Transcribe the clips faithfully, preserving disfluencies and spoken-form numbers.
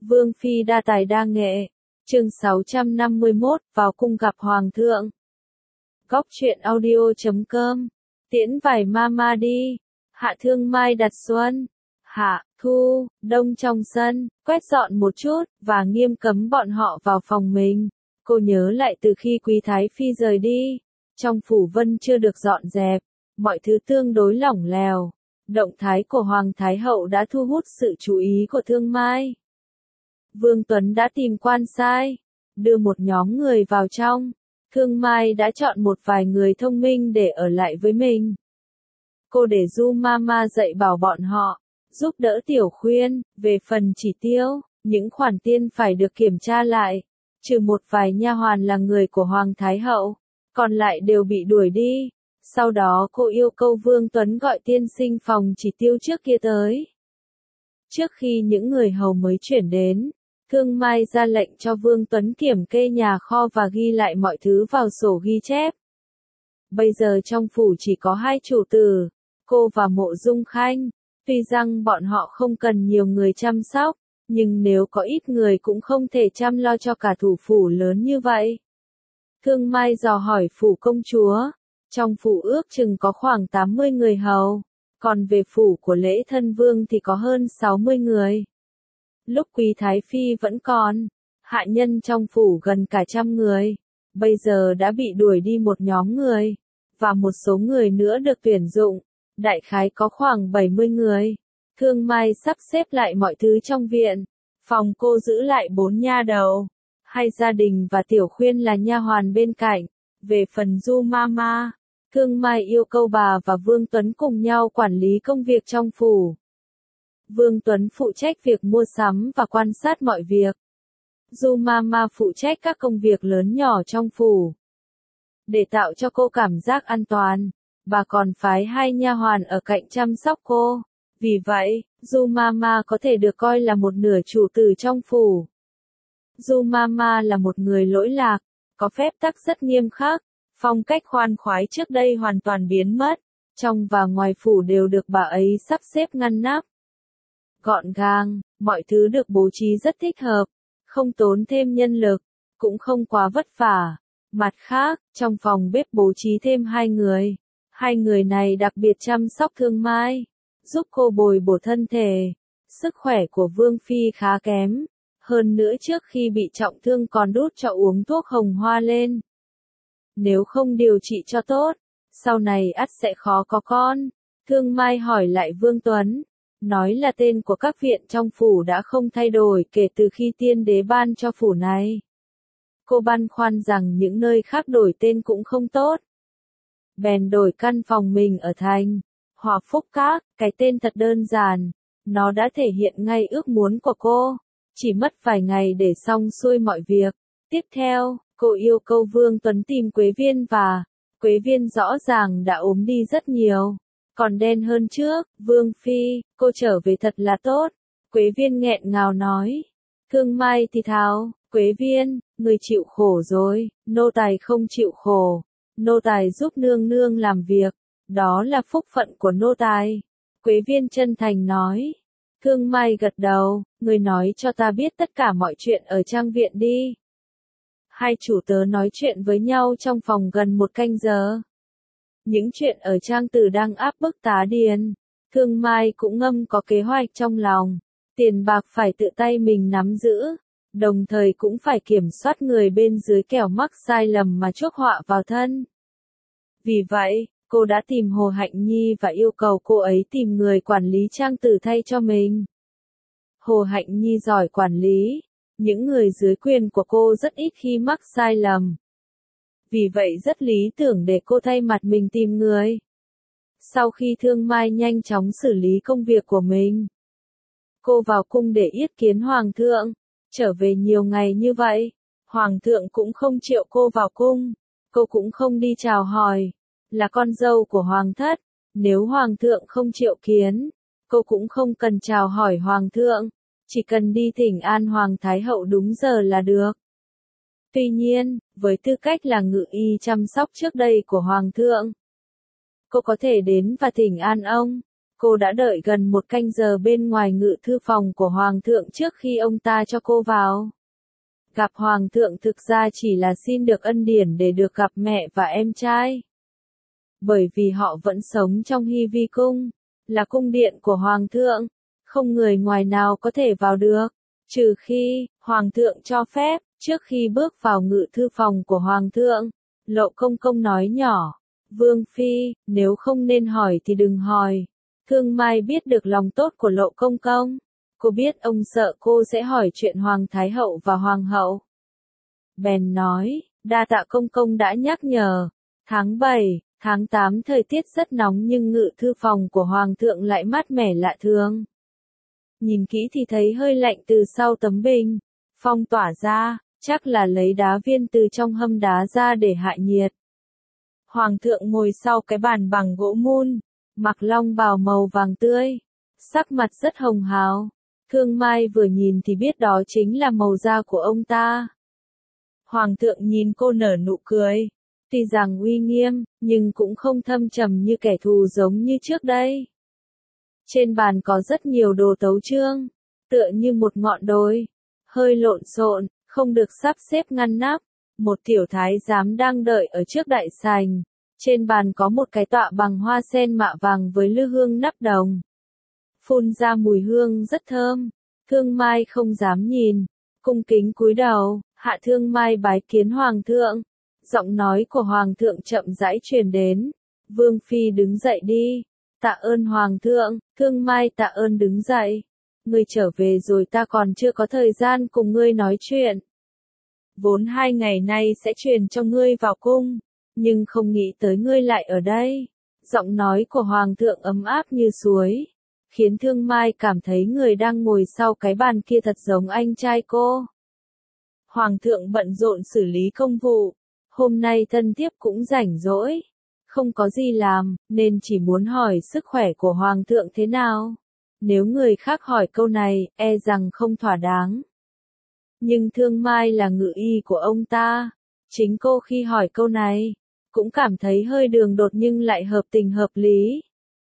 Vương phi đa tài đa nghệ. Chương sáu trăm năm mươi mốt, vào cung gặp hoàng thượng. Góc truyện audio chấm com. Tiễn vài mama đi. Hạ Thương Mai đặt xuân. Hạ, thu, đông trong sân, quét dọn một chút, và nghiêm cấm bọn họ vào phòng mình. Cô nhớ lại từ khi Quý Thái Phi rời đi, trong phủ vân chưa được dọn dẹp, mọi thứ tương đối lỏng lẻo. Động thái của Hoàng Thái Hậu đã thu hút sự chú ý của Thương Mai. Vương Tuấn đã tìm quan sai, đưa một nhóm người vào trong. Thương Mai đã chọn một vài người thông minh để ở lại với mình. Cô để Du Mama dạy bảo bọn họ, giúp đỡ Tiểu Khuyên, về phần chỉ tiêu, những khoản tiền phải được kiểm tra lại. Trừ một vài nha hoàn là người của Hoàng Thái Hậu, còn lại đều bị đuổi đi. Sau đó cô yêu cầu Vương Tuấn gọi tiên sinh phòng chỉ tiêu trước kia tới. Trước khi những người hầu mới chuyển đến, Thương Mai ra lệnh cho Vương Tuấn kiểm kê nhà kho và ghi lại mọi thứ vào sổ ghi chép. Bây giờ trong phủ chỉ có hai chủ tử, cô và Mộ Dung Khanh. Tuy rằng bọn họ không cần nhiều người chăm sóc, nhưng nếu có ít người cũng không thể chăm lo cho cả thủ phủ lớn như vậy. Thương Mai dò hỏi phủ công chúa. Trong phủ ước chừng có khoảng tám mươi người hầu, còn về phủ của Lễ Thân Vương thì có hơn sáu mươi người. Lúc Quý Thái Phi vẫn còn, hạ nhân trong phủ gần cả trăm người, bây giờ đã bị đuổi đi một nhóm người, và một số người nữa được tuyển dụng, đại khái có khoảng bảy mươi người. Thương Mai sắp xếp lại mọi thứ trong viện, phòng cô giữ lại bốn nha đầu, hai gia đình và Tiểu Khuyên là nha hoàn bên cạnh. Về phần Du Mama, Thương Mai yêu cầu bà và Vương Tuấn cùng nhau quản lý công việc trong phủ. Vương Tuấn phụ trách việc mua sắm và quan sát mọi việc. Du Mama phụ trách các công việc lớn nhỏ trong phủ. Để tạo cho cô cảm giác an toàn, bà còn phái hai nha hoàn ở cạnh chăm sóc cô. Vì vậy, Du Mama có thể được coi là một nửa chủ tử trong phủ. Du Mama là một người lỗi lạc, có phép tắc rất nghiêm khắc. Phong cách khoan khoái trước đây hoàn toàn biến mất, trong và ngoài phủ đều được bà ấy sắp xếp ngăn nắp. Gọn gàng, mọi thứ được bố trí rất thích hợp, không tốn thêm nhân lực, cũng không quá vất vả. Mặt khác, trong phòng bếp bố trí thêm hai người. Hai người này đặc biệt chăm sóc Thương Mai, giúp cô bồi bổ thân thể. Sức khỏe của Vương Phi khá kém, hơn nữa trước khi bị trọng thương còn đút cho uống thuốc hồng hoa lên. Nếu không điều trị cho tốt, sau này ắt sẽ khó có con. Thương Mai hỏi lại Vương Tuấn, nói là tên của các viện trong phủ đã không thay đổi kể từ khi tiên đế ban cho phủ này. Cô băn khoăn rằng những nơi khác đổi tên cũng không tốt. Bèn đổi căn phòng mình ở thành Hòa Phúc Các, cái tên thật đơn giản, nó đã thể hiện ngay ước muốn của cô. Chỉ mất vài ngày để xong xuôi mọi việc. Tiếp theo, cô yêu cầu Vương Tuấn tìm Quế Viên và Quế Viên rõ ràng đã ốm đi rất nhiều, còn đen hơn trước. Vương Phi, cô trở về thật là tốt. Quế Viên nghẹn ngào nói. Thương Mai thì thào, Quế Viên, người chịu khổ rồi. Nô tài không chịu khổ, nô tài giúp nương nương làm việc, đó là phúc phận của nô tài. Quế Viên chân thành nói. Thương Mai gật đầu, người nói cho ta biết tất cả mọi chuyện ở trang viện đi. Hai chủ tớ nói chuyện với nhau trong phòng gần một canh giờ. Những chuyện ở trang tử đang áp bức Tá Điền. Thương Mai cũng ngâm có kế hoạch trong lòng. Tiền bạc phải tự tay mình nắm giữ, đồng thời cũng phải kiểm soát người bên dưới kẻo mắc sai lầm mà chuốc họa vào thân. Vì vậy, cô đã tìm Hồ Hạnh Nhi và yêu cầu cô ấy tìm người quản lý trang tử thay cho mình. Hồ Hạnh Nhi giỏi quản lý, những người dưới quyền của cô rất ít khi mắc sai lầm. Vì vậy rất lý tưởng để cô thay mặt mình tìm người. Sau khi Thương Mai nhanh chóng xử lý công việc của mình, cô vào cung để yết kiến Hoàng thượng. Trở về nhiều ngày như vậy, Hoàng thượng cũng không triệu cô vào cung. Cô cũng không đi chào hỏi. Là con dâu của Hoàng thất, nếu Hoàng thượng không triệu kiến, cô cũng không cần chào hỏi Hoàng thượng. Chỉ cần đi thỉnh an Hoàng Thái Hậu đúng giờ là được. Tuy nhiên, với tư cách là ngự y chăm sóc trước đây của Hoàng thượng, cô có thể đến và thỉnh an ông. Cô đã đợi gần một canh giờ bên ngoài ngự thư phòng của Hoàng thượng trước khi ông ta cho cô vào. Gặp Hoàng thượng thực ra chỉ là xin được ân điển để được gặp mẹ và em trai. Bởi vì họ vẫn sống trong Hy Vi Cung, là cung điện của Hoàng thượng, không người ngoài nào có thể vào được, trừ khi Hoàng thượng cho phép. Trước khi bước vào ngự thư phòng của Hoàng thượng, Lộ Công Công nói nhỏ, Vương Phi, nếu không nên hỏi thì đừng hỏi. Thương Mai biết được lòng tốt của Lộ Công Công. Cô biết ông sợ cô sẽ hỏi chuyện Hoàng Thái Hậu và Hoàng Hậu. Bèn nói, đa tạ Công Công đã nhắc nhở. Tháng bảy, tháng tám thời tiết rất nóng nhưng ngự thư phòng của Hoàng thượng lại mát mẻ lạ thường. Nhìn kỹ thì thấy hơi lạnh từ sau tấm bình phong tỏa ra, chắc là lấy đá viên từ trong hâm đá ra để hạ nhiệt. Hoàng thượng ngồi sau cái bàn bằng gỗ mun, mặc long bào màu vàng tươi, sắc mặt rất hồng hào. Thương Mai vừa nhìn thì biết đó chính là màu da của ông ta. Hoàng thượng nhìn cô nở nụ cười, tuy rằng uy nghiêm, nhưng cũng không thâm trầm như kẻ thù giống như trước đây. Trên bàn có rất nhiều đồ tấu chương, tựa như một ngọn đồi, hơi lộn xộn, không được sắp xếp ngăn nắp. Một tiểu thái giám đang đợi ở trước đại sảnh. Trên bàn có một cái tọa bằng hoa sen mạ vàng với lư hương nắp đồng. Phun ra mùi hương rất thơm. Thương Mai không dám nhìn, cung kính cúi đầu, hạ Thương Mai bái kiến Hoàng thượng. Giọng nói của Hoàng thượng chậm rãi truyền đến. Vương Phi đứng dậy đi. Tạ ơn Hoàng thượng. Thương Mai tạ ơn đứng dậy. Ngươi trở về rồi ta còn chưa có thời gian cùng ngươi nói chuyện. Vốn hai ngày nay sẽ truyền cho ngươi vào cung, nhưng không nghĩ tới ngươi lại ở đây. Giọng nói của Hoàng thượng ấm áp như suối, khiến Thương Mai cảm thấy người đang ngồi sau cái bàn kia thật giống anh trai cô. Hoàng thượng bận rộn xử lý công vụ, hôm nay thân thiếp cũng rảnh rỗi, không có gì làm, nên chỉ muốn hỏi sức khỏe của Hoàng thượng thế nào. Nếu người khác hỏi câu này, e rằng không thỏa đáng. Nhưng Thương Mai là ngự y của ông ta. Chính cô khi hỏi câu này, cũng cảm thấy hơi đường đột nhưng lại hợp tình hợp lý.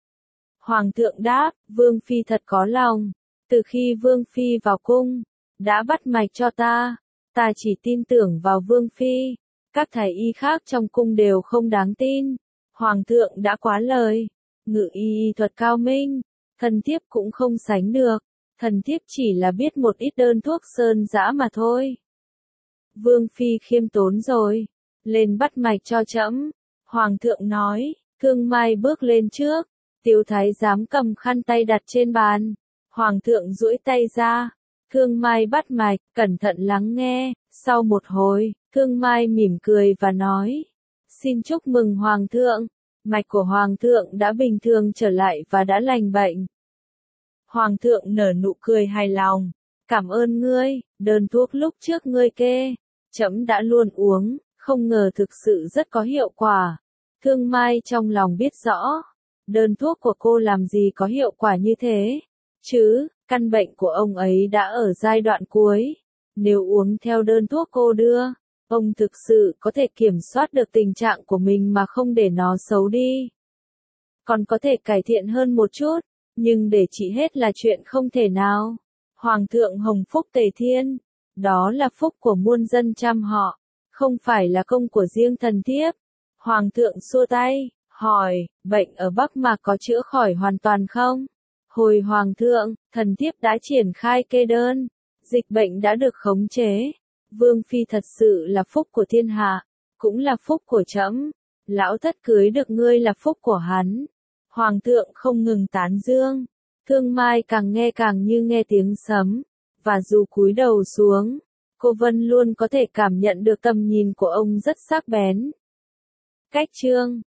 Hoàng thượng đáp, Vương Phi thật có lòng. Từ khi Vương Phi vào cung, đã bắt mạch cho ta. Ta chỉ tin tưởng vào Vương Phi. Các thầy y khác trong cung đều không đáng tin. Hoàng thượng đã quá lời. Ngự y thuật cao minh, thần thiếp cũng không sánh được. Thần thiếp chỉ là biết một ít đơn thuốc sơn dã mà thôi. Vương Phi khiêm tốn rồi. Lên bắt mạch cho trẫm. Hoàng thượng nói. Thương Mai bước lên trước. Tiểu thái giám cầm khăn tay đặt trên bàn. Hoàng thượng duỗi tay ra. Thương Mai bắt mạch, cẩn thận lắng nghe. Sau một hồi, Thương Mai mỉm cười và nói. Xin chúc mừng Hoàng thượng. Mạch của Hoàng thượng đã bình thường trở lại và đã lành bệnh. Hoàng thượng nở nụ cười hài lòng. Cảm ơn ngươi, đơn thuốc lúc trước ngươi kê. Trẫm đã luôn uống, không ngờ thực sự rất có hiệu quả. Thương Mai trong lòng biết rõ. Đơn thuốc của cô làm gì có hiệu quả như thế. Chứ, căn bệnh của ông ấy đã ở giai đoạn cuối. Nếu uống theo đơn thuốc cô đưa, ông thực sự có thể kiểm soát được tình trạng của mình mà không để nó xấu đi. Còn có thể cải thiện hơn một chút. Nhưng để trị hết là chuyện không thể nào. Hoàng thượng hồng phúc tề thiên. Đó là phúc của muôn dân trăm họ. Không phải là công của riêng thần thiếp. Hoàng thượng xua tay, hỏi, bệnh ở Bắc Mạc có chữa khỏi hoàn toàn không? Hồi Hoàng thượng, thần thiếp đã triển khai kê đơn. Dịch bệnh đã được khống chế. Vương Phi thật sự là phúc của thiên hạ. Cũng là phúc của trẫm. Lão thất cưới được ngươi là phúc của hắn. Hoàng thượng không ngừng tán dương. Thương Mai càng nghe càng như nghe tiếng sấm. Và dù cúi đầu xuống, cô Vân luôn có thể cảm nhận được tầm nhìn của ông rất sắc bén. Cách chương